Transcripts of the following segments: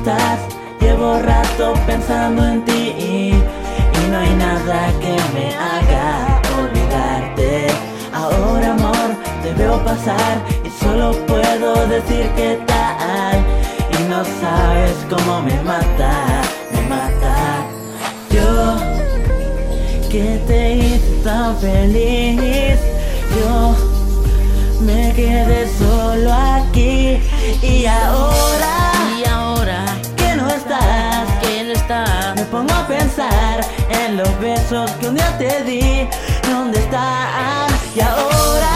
estás? Llevo rato pensando en ti y no hay nada que me haga olvidarte. Ahora amor, te veo pasar y solo puedo decir qué tal. Y no sabes cómo me mata, me mata. Yo que te hice tan feliz, yo me quedé solo aquí. Y ahora que no estás, me pongo a pensar en los besos que un día te di. ¿Dónde están? Y ahora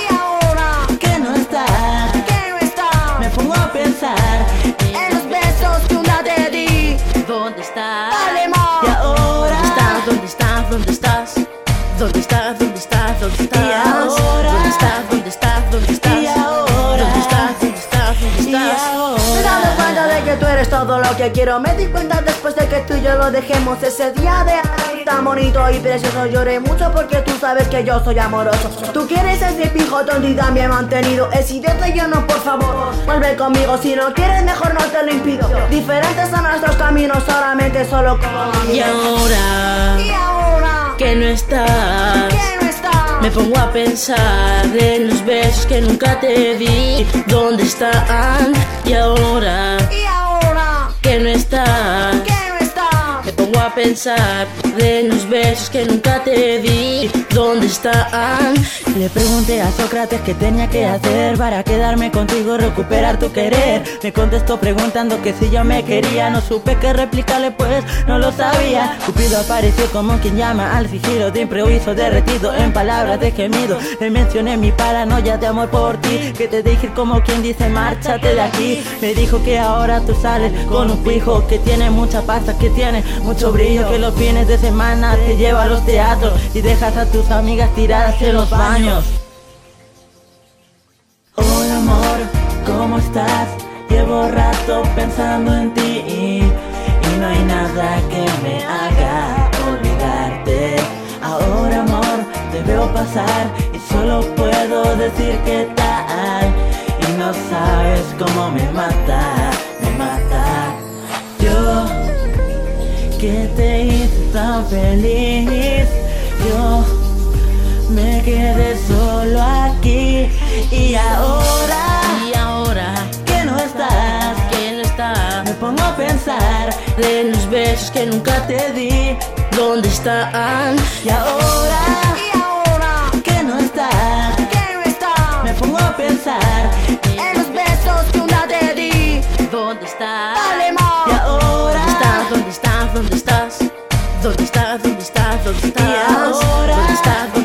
que no estás, me pongo a pensar en los besos que un día te di. ¿Dónde estás? Dale, mo. y ahora ¿Dónde estás? ¿Dónde estás? ¿Dónde estás? ¿Dónde estás? ¿Dónde estás? Y ahora. ¿Dónde estás? ¿Dónde estás? ¿Dónde estás? Y ahora. ¿Dónde estás? ¿Dónde estás? ¿Dónde y estás? Me he dado ahora. cuenta de que tú eres todo lo que quiero. Me di cuenta después de que tú y yo lo dejemos. Ese día de amor tan bonito y precioso. Lloré mucho porque tú sabes que yo soy amoroso. Tú quieres ese pijotón y también mantenido. Es idiota y yo no, por favor, vuelve conmigo. Si no quieres mejor no te lo impido. Diferentes son nuestros caminos, solamente solo como Y ahora que no estás, ¿quién no está? me pongo a pensar en los besos que nunca te di. ¿Dónde están? Y ahora que no estás, ¿quién no está? me pongo a pensar en los besos que nunca te di. ¿Dónde están? Le pregunté a Sócrates qué tenía que hacer para quedarme contigo, recuperar tu querer. Me contestó preguntando que si yo me quería. No supe qué replicarle pues no lo sabía. Cupido apareció como quien llama al sigilo de improviso, derretido en palabras de gemido. Le mencioné mi paranoia de amor por ti, que te dije como quien dice márchate de aquí. Me dijo que ahora tú sales con un fijo, que tiene mucha pasta, que tiene mucho brillo, que los fines de semana te lleva a los teatros y dejas a tus amigas tiradas en los baños. Hola amor, ¿cómo estás? Llevo rato pensando en ti y no hay nada que me haga olvidarte. Ahora amor, te veo pasar y solo puedo decir qué tal. Y no sabes cómo me mata, me mata. Yo que te hice tan feliz, yo me quedé solo aquí. Y ahora que no estás, me pongo a pensar En los besos que nunca te di. ¿Dónde están? y ahora que no estás, ¿quién no está? me pongo a pensar En los besos que un día te di. ¿Dónde estás? Dale, mo. y ahora. ¿Dónde estás? ¿Dónde estás? ¿Dónde estás? ¿Dónde estás? ¿Dónde estás? ¿Dónde estás? Y ahora. ¿Dónde estás?